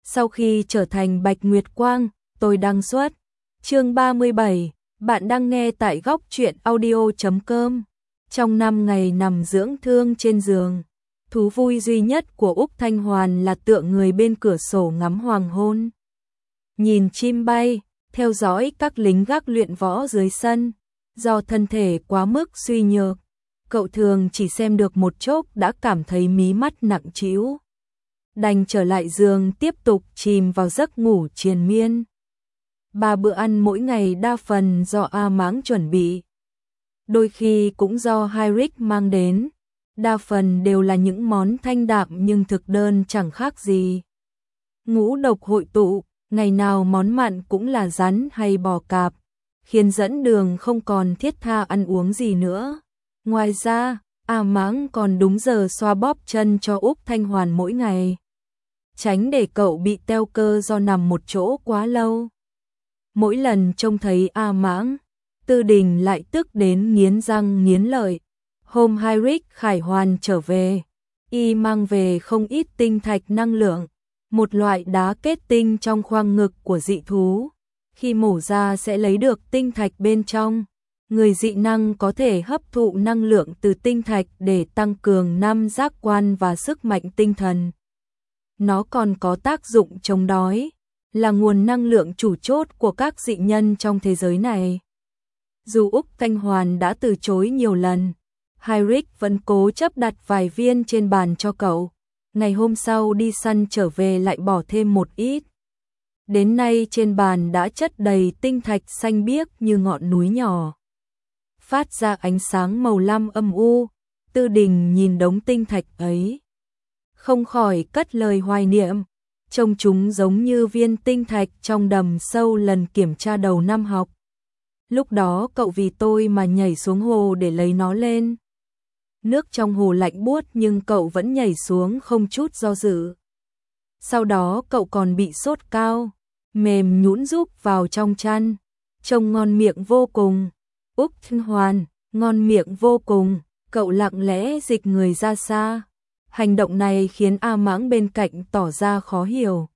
Sau khi trở thành Bạch Nguyệt Quang, tôi đăng xuất. Chương 37, bạn đang nghe tại góc truyện audio.com. Trong 5 ngày nằm dưỡng thương trên giường, thú vui duy nhất của Úc Thanh Hoàn là tựa người bên cửa sổ ngắm hoàng hôn. Nhìn chim bay, theo dõi các lính gác luyện võ dưới sân. Do thân thể quá mức suy nhược, cậu thường chỉ xem được một chốc đã cảm thấy mí mắt nặng trĩu. Đành trở lại giường tiếp tục chìm vào giấc ngủ triền miên. 3 bữa ăn mỗi ngày đa phần do A Mãng chuẩn bị. Đôi khi cũng do Heinrich mang đến. Đa phần đều là những món thanh đạm nhưng thực đơn chẳng khác gì. Ngũ độc hội tụ, ngày nào món mặn cũng là rắn hay bò cạp, khiến dẫn đường không còn thiết tha ăn uống gì nữa. Ngoài ra, A Mãng còn đúng giờ xoa bóp chân cho Úc Thanh Hoàn mỗi ngày, tránh để cậu bị teo cơ do nằm một chỗ quá lâu. Mỗi lần trông thấy A Mãng, Tư Đình lại tức đến nghiến răng nghiến lợi. Hôm Heinrich khải hoàn trở về, y mang về không ít tinh thạch năng lượng, một loại đá kết tinh trong khoang ngực của dị thú. Khi mổ ra sẽ lấy được tinh thạch bên trong. Người dị năng có thể hấp thụ năng lượng từ tinh thạch để tăng cường 5 giác quan và sức mạnh tinh thần. Nó còn có tác dụng chống đói, là nguồn năng lượng chủ chốt của các dị nhân trong thế giới này. Dù Úc Thanh Hoàn đã từ chối nhiều lần, Heinrich vẫn cố chấp đặt vài viên trên bàn cho cậu. Ngày hôm sau đi săn trở về lại bỏ thêm một ít. Đến nay trên bàn đã chất đầy tinh thạch xanh biếc như ngọn núi nhỏ, phát ra ánh sáng màu lam âm u. Tư Đình nhìn đống tinh thạch ấy, không khỏi cất lời hoài niệm. Trông chúng giống như viên tinh thạch trong đầm sâu lần kiểm tra đầu năm học. Lúc đó cậu vì tôi mà nhảy xuống hồ để lấy nó lên. Nước trong hồ lạnh buốt nhưng cậu vẫn nhảy xuống không chút do dự. Sau đó cậu còn bị sốt cao, mềm nhũn rúc vào trong chăn. Trông ngon miệng vô cùng. Úc Thanh Hoàn, ngon miệng vô cùng. Cậu lặng lẽ dịch người ra xa. Hành động này khiến A Mãng bên cạnh tỏ ra khó hiểu.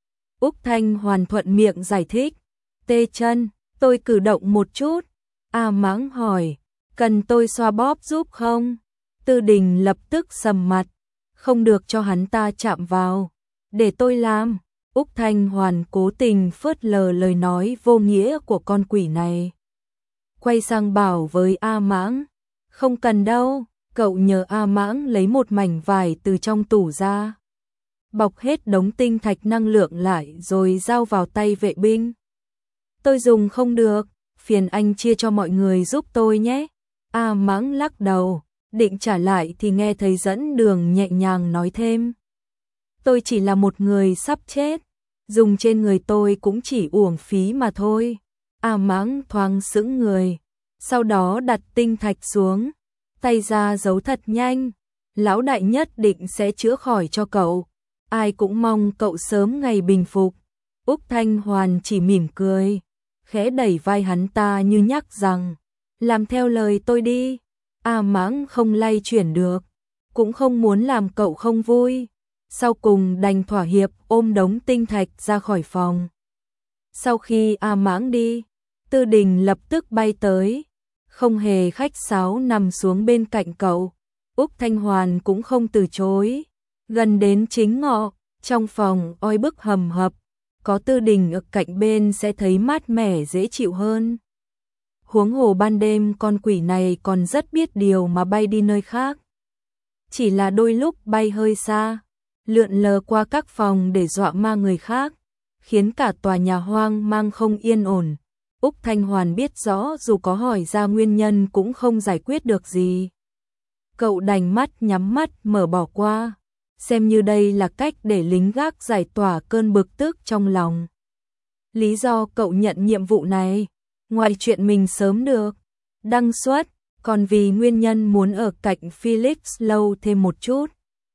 Úc Thanh Hoàn thuận miệng giải thích. Tê chân, tôi cử động một chút. A Mãng hỏi, cần tôi xoa bóp giúp không? Tư Đình lập tức sầm mặt, không được cho hắn ta chạm vào. Để tôi làm. Úc Thanh Hoàn cố tình phớt lờ lời nói vô nghĩa của con quỷ này. Quay sang bảo với A Mãng, không cần đâu. Cậu nhờ A Mãng lấy một mảnh vải từ trong tủ ra, bọc hết đống tinh thạch năng lượng lại rồi giao vào tay vệ binh. Tôi dùng không được, phiền anh chia cho mọi người giúp tôi nhé. A Mãng lắc đầu, định trả lại thì nghe thấy dẫn đường nhẹ nhàng nói thêm. Tôi chỉ là một người sắp chết, dùng trên người tôi cũng chỉ uổng phí mà thôi. A Mãng thoáng sững người, sau đó đặt tinh thạch xuống, tay ra giấu thật nhanh. Lão đại nhất định sẽ chữa khỏi cho cậu. Ai cũng mong cậu sớm ngày bình phục. Úc Thanh Hoàn chỉ mỉm cười, khẽ đẩy vai hắn ta như nhắc rằng, làm theo lời tôi đi. A Mãng không lay chuyển được, cũng không muốn làm cậu không vui. Sau cùng đành thỏa hiệp ôm đống tinh thạch ra khỏi phòng. Sau khi A Mãng đi, Tư Đình lập tức bay tới, không hề khách sáo nằm xuống bên cạnh cậu. Úc Thanh Hoàn cũng không từ chối. Gần đến chính ngọ, trong phòng oi bức hầm hập, có Tư Đình ở cạnh bên sẽ thấy mát mẻ dễ chịu hơn. Huống hồ ban đêm con quỷ này còn rất biết điều mà bay đi nơi khác. Chỉ là đôi lúc bay hơi xa, lượn lờ qua các phòng để dọa ma người khác, khiến cả tòa nhà hoang mang không yên ổn. Úc Thanh Hoàn biết rõ dù có hỏi ra nguyên nhân cũng không giải quyết được gì. Cậu đành mắt nhắm mắt mở bỏ qua, xem như đây là cách để lính gác giải tỏa cơn bực tức trong lòng. Lý do cậu nhận nhiệm vụ này, ngoài chuyện mình sớm được đăng xuất, còn vì nguyên nhân muốn ở cạnh Felix lâu thêm một chút.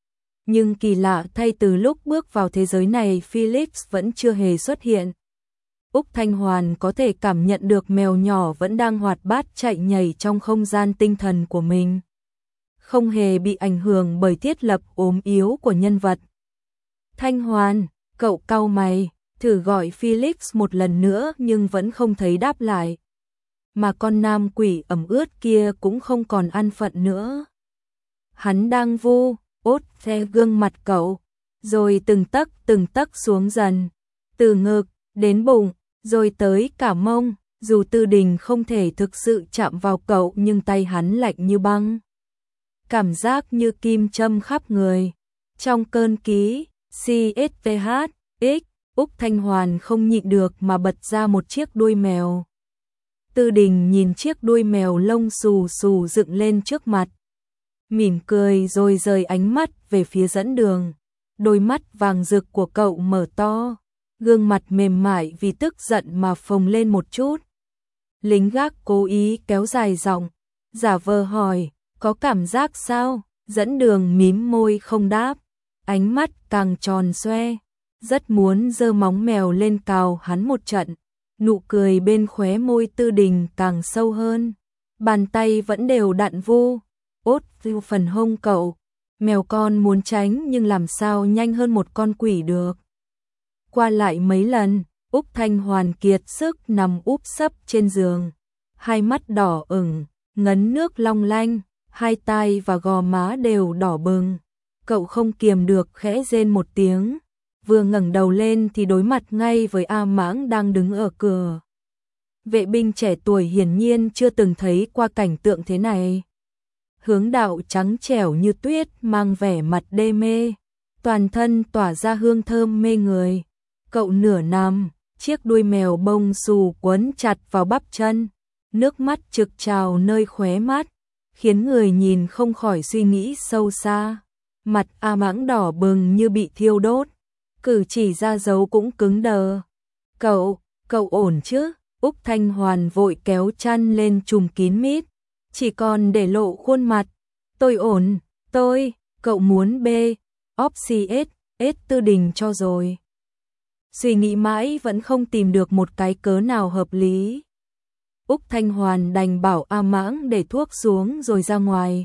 Nhưng kỳ lạ thay từ lúc bước vào thế giới này Felix vẫn chưa hề xuất hiện. Úc Thanh Hoàn có thể cảm nhận được mèo nhỏ vẫn đang hoạt bát chạy nhảy trong không gian tinh thần của mình, không hề bị ảnh hưởng bởi thiết lập ốm yếu của nhân vật. Thanh Hoàn, Cậu cau mày, thử gọi Felix một lần nữa nhưng vẫn không thấy đáp lại. Mà con nam quỷ ẩm ướt kia cũng không còn an phận nữa. Hắn đang vu ốt the gương mặt cậu, rồi từng tấc xuống dần, từ ngực đến bụng, rồi tới cả mông. Dù Tư Đình không thể thực sự chạm vào cậu nhưng tay hắn lạnh như băng. Cảm giác như kim châm khắp người. Trong cơn ký, CSVH, Úc Thanh Hoàn không nhịn được mà bật ra một chiếc đuôi mèo. Tư Đình nhìn chiếc đuôi mèo lông xù xù dựng lên trước mặt. Mỉm cười rồi rời ánh mắt về phía dẫn đường. Đôi mắt vàng rực của cậu mở to, gương mặt mềm mại vì tức giận mà phồng lên một chút. Lính gác cố ý kéo dài giọng, giả vờ hỏi, có cảm giác sao? Dẫn đường mím môi không đáp, ánh mắt càng tròn xoe, rất muốn giơ móng mèo lên cào hắn một trận. Nụ cười bên khóe môi Tư Đình càng sâu hơn, bàn tay vẫn đều đặn vu ốt vu phần hông cậu. Mèo con muốn tránh nhưng làm sao nhanh hơn một con quỷ được. Qua lại mấy lần, Úc Thanh Hoàn kiệt sức nằm úp sấp trên giường, hai mắt đỏ ửng, ngấn nước long lanh, hai tai và gò má đều đỏ bừng. Cậu không kiềm được khẽ rên một tiếng, vừa ngẩng đầu lên thì đối mặt ngay với A Mãng đang đứng ở cửa. Vệ binh trẻ tuổi hiển nhiên chưa từng thấy qua cảnh tượng thế này. Hướng Đạo trắng trẻo như tuyết mang vẻ mặt đê mê, toàn thân tỏa ra hương thơm mê người. Cậu nửa nằm, chiếc đuôi mèo bông xù quấn chặt vào bắp chân, nước mắt trực trào nơi khóe mắt, khiến người nhìn không khỏi suy nghĩ sâu xa. Mặt A Mãng đỏ bừng như bị thiêu đốt, cử chỉ ra dấu cũng cứng đờ. Cậu ổn chứ? Úc Thanh Hoàn vội kéo chăn lên trùm kín mít, chỉ còn để lộ khuôn mặt. Tôi ổn, cậu muốn OPCS Tư Đình cho rồi. Suy nghĩ mãi vẫn không tìm được một cái cớ nào hợp lý. Úc Thanh Hoàn đành bảo A Mãng để thuốc xuống rồi ra ngoài.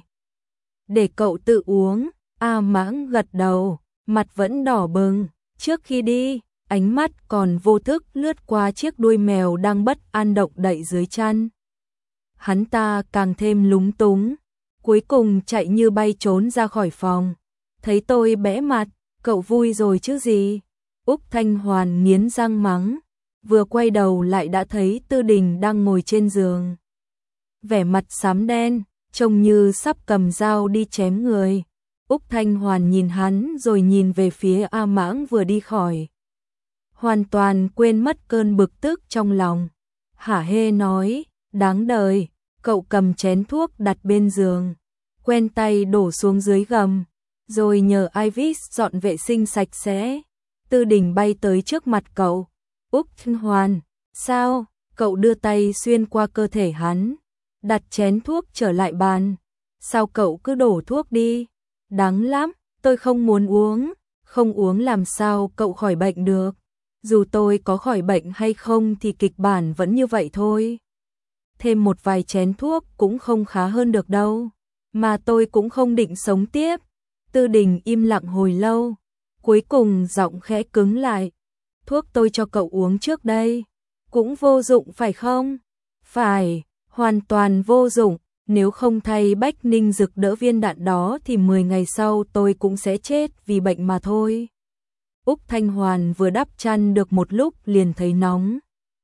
Để cậu tự uống. A Mãng gật đầu, mặt vẫn đỏ bừng. Trước khi đi, ánh mắt còn vô thức lướt qua chiếc đuôi mèo đang bất an động đậy dưới chăn. Hắn ta càng thêm lúng túng, cuối cùng chạy như bay trốn ra khỏi phòng. Thấy tôi bẽ mặt, cậu vui rồi chứ gì? Úc Thanh Hoàn nghiến răng mắng, vừa quay đầu lại đã thấy Tư Đình đang ngồi trên giường. Vẻ mặt xám đen, trông như sắp cầm dao đi chém người. Úc Thanh Hoàn nhìn hắn rồi nhìn về phía A Mãng vừa đi khỏi. Hoàn toàn quên mất cơn bực tức trong lòng. Hả hê nói, đáng đời, cậu cầm chén thuốc đặt bên giường, quen tay đổ xuống dưới gầm, rồi nhờ Ivis dọn vệ sinh sạch sẽ. Tư Đình bay tới trước mặt cậu. Úc Thanh Hoàn, sao? Cậu đưa tay xuyên qua cơ thể hắn, đặt chén thuốc trở lại bàn. Sao cậu cứ đổ thuốc đi? Đắng lắm, tôi không muốn uống. Không uống làm sao cậu khỏi bệnh được? Dù tôi có khỏi bệnh hay không thì kịch bản vẫn như vậy thôi. Thêm một vài chén thuốc cũng không khá hơn được đâu. Mà tôi cũng không định sống tiếp. Tư Đình im lặng hồi lâu, cuối cùng giọng khẽ cứng lại. Thuốc tôi cho cậu uống trước đây, cũng vô dụng phải không? Phải, hoàn toàn vô dụng. Nếu không thay Bách Ninh Dực đỡ viên đạn đó thì 10 ngày sau tôi cũng sẽ chết vì bệnh mà thôi. Úc Thanh Hoàn vừa đắp chăn được một lúc liền thấy nóng.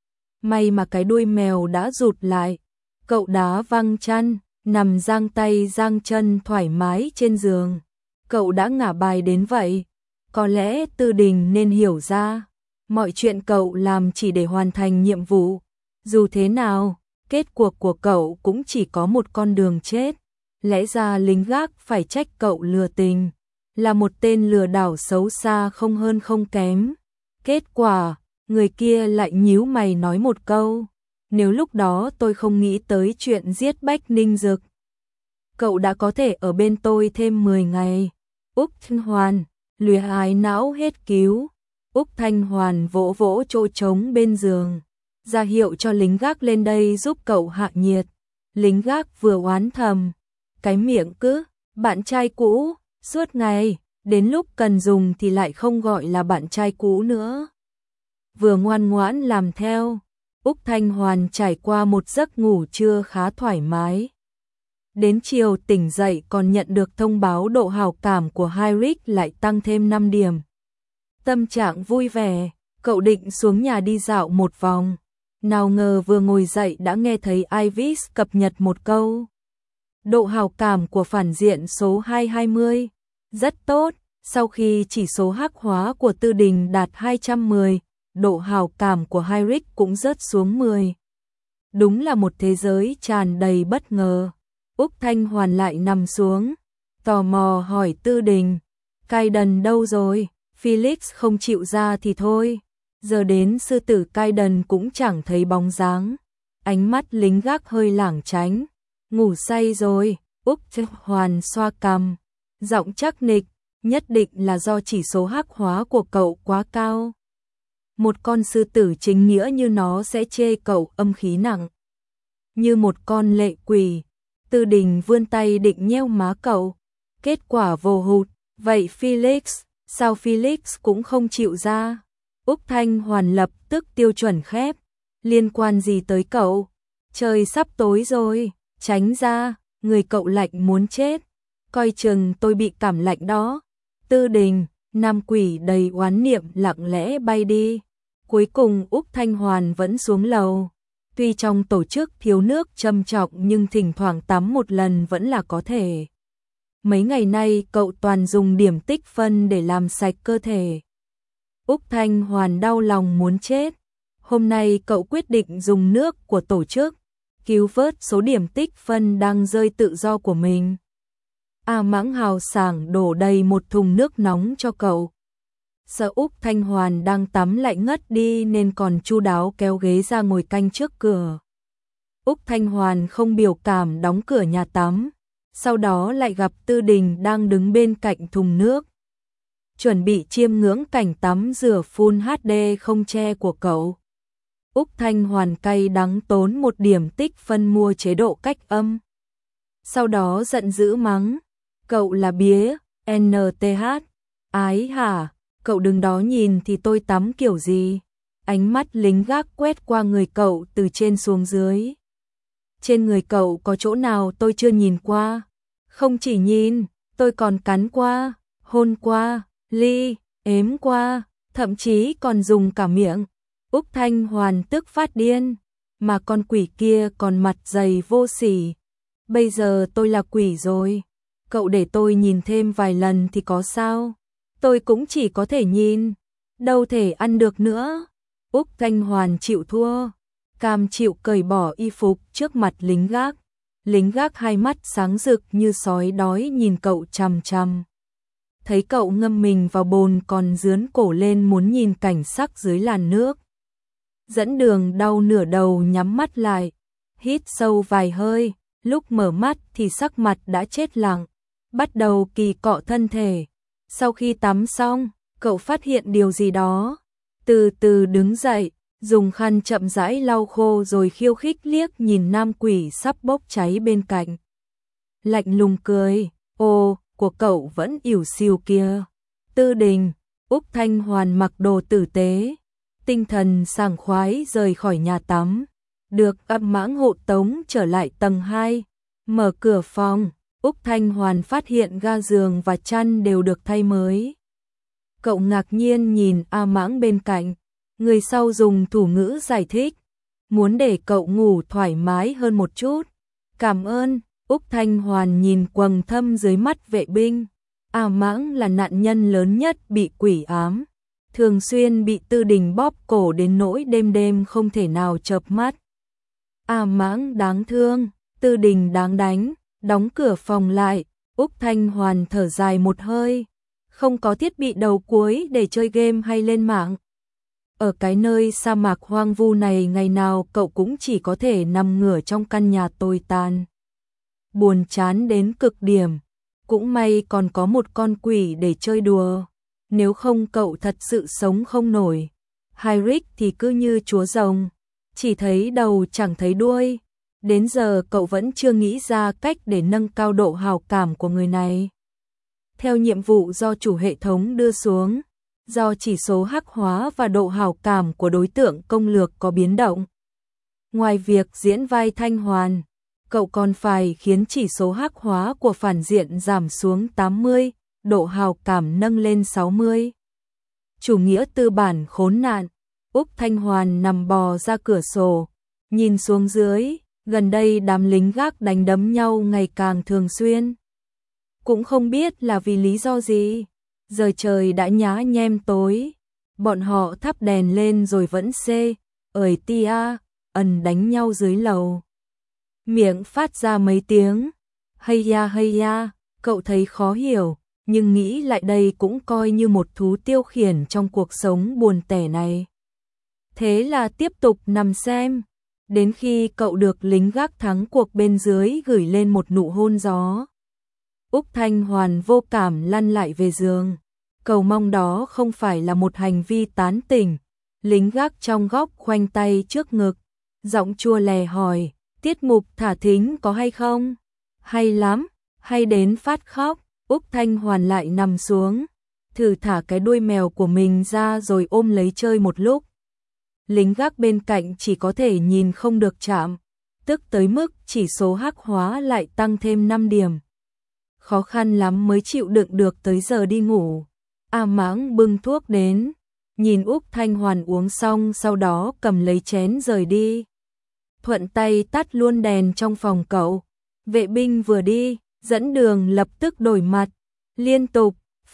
May mà cái đuôi mèo đã rụt lại. Cậu đá văng chăn, nằm giang tay giang chân thoải mái trên giường. Cậu đã ngả bài đến vậy. Có lẽ Tư Đình nên hiểu ra, mọi chuyện cậu làm chỉ để hoàn thành nhiệm vụ. Dù thế nào, kết cuộc của cậu cũng chỉ có một con đường chết. Lẽ ra lính gác phải trách cậu lừa tình, là một tên lừa đảo xấu xa không hơn không kém. Kết quả, người kia lại nhíu mày nói một câu, nếu lúc đó tôi không nghĩ tới chuyện giết Bách Ninh Dực, cậu đã có thể ở bên tôi thêm 10 ngày. Úc Thanh Hoàn, lùi ái não hết cứu. Úc Thanh Hoàn vỗ vỗ chỗ trống bên giường, ra hiệu cho lính gác lên đây giúp cậu hạ nhiệt. Lính gác vừa oán thầm, cái miệng cứ, bạn trai cũ, suốt ngày, đến lúc cần dùng thì lại không gọi là bạn trai cũ nữa. Vừa ngoan ngoãn làm theo, Úc Thanh Hoàn trải qua một giấc ngủ trưa khá thoải mái. Đến chiều tỉnh dậy còn nhận được thông báo độ hảo cảm của Hyrick lại tăng thêm 5 điểm. Tâm trạng vui vẻ, cậu định xuống nhà đi dạo một vòng. Nào ngờ vừa ngồi dậy đã nghe thấy Ivis cập nhật một câu. Độ hảo cảm của phản diện số 220. Rất tốt, sau khi chỉ số hắc hóa của Tư Đình đạt 210, độ hảo cảm của Hyrick cũng rớt xuống 10. Đúng là một thế giới tràn đầy bất ngờ. Úc Thanh Hoàn lại nằm xuống, tò mò hỏi Tư Đình, Kayden đâu rồi? Felix không chịu ra thì thôi. Giờ đến sư tử Kayden cũng chẳng thấy bóng dáng. Ánh mắt lính gác hơi lảng tránh. Ngủ say rồi. Úc Thanh Hoàn xoa cằm, giọng chắc nịch, nhất định là do chỉ số hắc hóa của cậu quá cao. Một con sư tử chính nghĩa như nó sẽ chê cậu âm khí nặng. Như một con lệ quỷ. Tư Đình vươn tay định nheo má cậu. Kết quả vô hụt. Vậy Felix, sao Felix cũng không chịu ra? Úc Thanh Hoàn lập tức tiêu chuẩn khép. Liên quan gì tới cậu? Trời sắp tối rồi, tránh ra, người cậu lạnh muốn chết. Coi chừng tôi bị cảm lạnh đó. Tư Đình, nam quỷ đầy oán niệm lặng lẽ bay đi. Cuối cùng Úc Thanh Hoàn vẫn xuống lầu. Tuy trong tổ chức thiếu nước trầm trọng nhưng thỉnh thoảng tắm một lần vẫn là có thể. Mấy ngày nay cậu toàn dùng điểm tích phân để làm sạch cơ thể. Úc Thanh Hoàn đau lòng muốn chết. Hôm nay cậu quyết định dùng nước của tổ chức, cứu vớt số điểm tích phân đang rơi tự do của mình. A Mãng hào sảng đổ đầy một thùng nước nóng cho cậu. Sợ Úc Thanh Hoàn đang tắm lạnh ngất đi nên còn chu đáo kéo ghế ra ngồi canh trước cửa. Úc Thanh Hoàn không biểu cảm đóng cửa nhà tắm, sau đó lại gặp Tư Đình đang đứng bên cạnh thùng nước. Chuẩn bị chiêm ngưỡng cảnh tắm rửa Full HD không che của cậu. Úc Thanh Hoàn cay đắng tốn một điểm tích phân mua chế độ cách âm. Sau đó giận dữ mắng, cậu là bía, NTH, ái hả? Cậu đừng đó nhìn thì tôi tắm kiểu gì. Ánh mắt lính gác quét qua người cậu từ trên xuống dưới. Trên người cậu có chỗ nào tôi chưa nhìn qua? Không chỉ nhìn, tôi còn cắn qua, hôn qua, ly, ếm qua, thậm chí còn dùng cả miệng. Úc Thanh Hoàn tức phát điên, mà con quỷ kia còn mặt dày vô sỉ. Bây giờ tôi là quỷ rồi, cậu để tôi nhìn thêm vài lần thì có sao? Tôi cũng chỉ có thể nhìn, đâu thể ăn được nữa. Úc Thanh Hoàn chịu thua, cam chịu cởi bỏ y phục trước mặt lính gác. Lính gác hai mắt sáng rực như sói đói nhìn cậu chằm chằm. Thấy cậu ngâm mình vào bồn còn dướn cổ lên muốn nhìn cảnh sắc dưới làn nước. Dẫn đường đau nửa đầu nhắm mắt lại, hít sâu vài hơi, lúc mở mắt thì sắc mặt đã chết lặng, bắt đầu kỳ cọ thân thể. Sau khi tắm xong, cậu phát hiện điều gì đó, từ từ đứng dậy, dùng khăn chậm rãi lau khô rồi khiêu khích liếc nhìn nam quỷ sắp bốc cháy bên cạnh. Lạnh lùng cười, ô, của cậu vẫn ỉu xìu kia. Tư Đình, Úc Thanh Hoàn mặc đồ tử tế, tinh thần sảng khoái rời khỏi nhà tắm, được A Mãng hộ tống trở lại tầng 2, mở cửa phòng. Úc Thanh Hoàn phát hiện ga giường và chăn đều được thay mới. Cậu ngạc nhiên nhìn A Mãng bên cạnh, người sau dùng thủ ngữ giải thích, muốn để cậu ngủ thoải mái hơn một chút. Cảm ơn. Úc Thanh Hoàn nhìn quầng thâm dưới mắt vệ binh. A Mãng là nạn nhân lớn nhất bị quỷ ám, thường xuyên bị Tư Đình bóp cổ đến nỗi đêm đêm không thể nào chợp mắt. A Mãng đáng thương, Tư Đình đáng đánh. Đóng cửa phòng lại, Úc Thanh Hoàn thở dài một hơi, không có thiết bị đầu cuối để chơi game hay lên mạng. Ở cái nơi sa mạc hoang vu này ngày nào cậu cũng chỉ có thể nằm ngửa trong căn nhà tồi tàn. Buồn chán đến cực điểm, cũng may còn có một con quỷ để chơi đùa, nếu không cậu thật sự sống không nổi. Hyrick thì cứ như chúa rồng, chỉ thấy đầu chẳng thấy đuôi. Đến giờ cậu vẫn chưa nghĩ ra cách để nâng cao độ hảo cảm của người này. theo nhiệm vụ do chủ hệ thống đưa xuống, do chỉ số hắc hóa và độ hảo cảm của đối tượng công lược có biến động. Ngoài việc diễn vai Thanh Hoàn, cậu còn phải khiến chỉ số hắc hóa của phản diện giảm xuống 80, độ hảo cảm nâng lên 60. Chủ nghĩa tư bản khốn nạn, Úc Thanh Hoàn nằm bò ra cửa sổ, nhìn xuống dưới, gần đây đám lính gác đánh đấm nhau ngày càng thường xuyên. Cũng không biết là vì lý do gì, giờ trời đã nhá nhem tối, bọn họ thắp đèn lên rồi vẫn ơi tia, ẩn đánh nhau dưới lầu. Miệng phát ra mấy tiếng, hay ya, cậu thấy khó hiểu, nhưng nghĩ lại đây cũng coi như một thú tiêu khiển trong cuộc sống buồn tẻ này. Thế là tiếp tục nằm xem, đến khi cậu được lính gác thắng cuộc bên dưới gửi lên một nụ hôn gió. Úc Thanh Hoàn vô cảm lăn lại về giường, cầu mong đó không phải là một hành vi tán tỉnh. Lính gác trong góc khoanh tay trước ngực, giọng chua lè hỏi, tiết mục thả thính có hay không? Hay lắm, hay đến phát khóc. Úc Thanh Hoàn lại nằm xuống, thử thả cái đuôi mèo của mình ra rồi ôm lấy chơi một lúc. Lính gác bên cạnh chỉ có thể nhìn không được chạm, tức tới mức chỉ số hắc hóa lại tăng thêm 5 điểm. Khó khăn lắm mới chịu đựng được tới giờ đi ngủ. A Mãng bưng thuốc đến, nhìn Úc Thanh Hoàn uống xong sau đó cầm lấy chén rời đi. Thuận tay tắt luôn đèn trong phòng cậu. Vệ binh vừa đi, dẫn đường lập tức đổi mặt, liên tục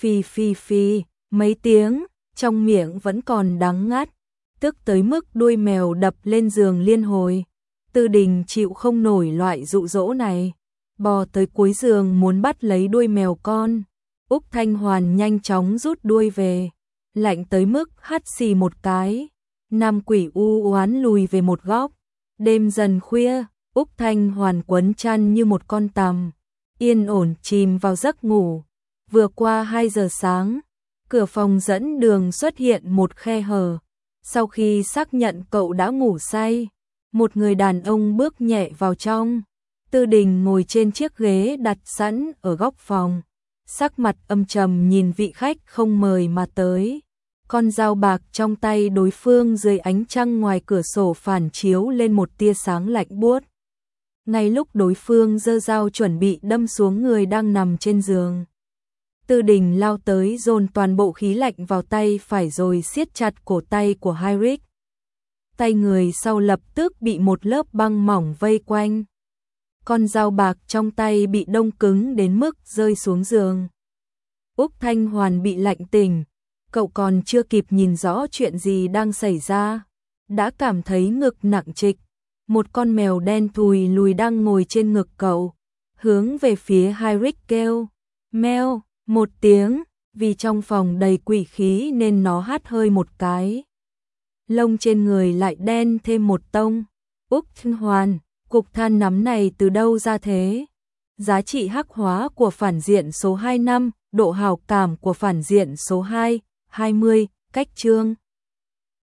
phì mấy tiếng, trong miệng vẫn còn đắng ngắt, tức tới mức đuôi mèo đập lên giường liên hồi. Tư Đình chịu không nổi loại dụ dỗ này, bò tới cuối giường muốn bắt lấy đuôi mèo con. Úc Thanh Hoàn nhanh chóng rút đuôi về, lạnh tới mức hắt xì một cái. Nam quỷ u oán lùi về một góc. Đêm dần khuya, Úc Thanh Hoàn quấn chăn như một con tằm, yên ổn chìm vào giấc ngủ. Vừa qua 2 giờ sáng, cửa phòng dẫn đường xuất hiện một khe hở. Sau khi xác nhận cậu đã ngủ say, một người đàn ông bước nhẹ vào trong. Tư Đình ngồi trên chiếc ghế đặt sẵn ở góc phòng, sắc mặt âm trầm nhìn vị khách không mời mà tới. Con dao bạc trong tay đối phương dưới ánh trăng ngoài cửa sổ phản chiếu lên một tia sáng lạnh buốt. Ngay lúc đối phương giơ dao chuẩn bị đâm xuống người đang nằm trên giường, Tư Đình lao tới dồn toàn bộ khí lạnh vào tay phải rồi siết chặt cổ tay của Heinrich. Tay người sau lập tức bị một lớp băng mỏng vây quanh. Con dao bạc trong tay bị đông cứng đến mức rơi xuống giường. Úc Thanh Hoàn bị lạnh tỉnh, cậu còn chưa kịp nhìn rõ chuyện gì đang xảy ra, đã cảm thấy ngực nặng trịch. Một con mèo đen thùi lùi đang ngồi trên ngực cậu, hướng về phía Heinrich kêu, meo, một tiếng, vì trong phòng đầy quỷ khí nên nó hắt hơi một cái. Lông trên người lại đen thêm một tông. Úc Thanh Hoàn, cục than nắm này từ đâu ra thế? Giá trị hắc hóa của phản diện số 25, độ hảo cảm của phản diện số 2, 20, cách chương.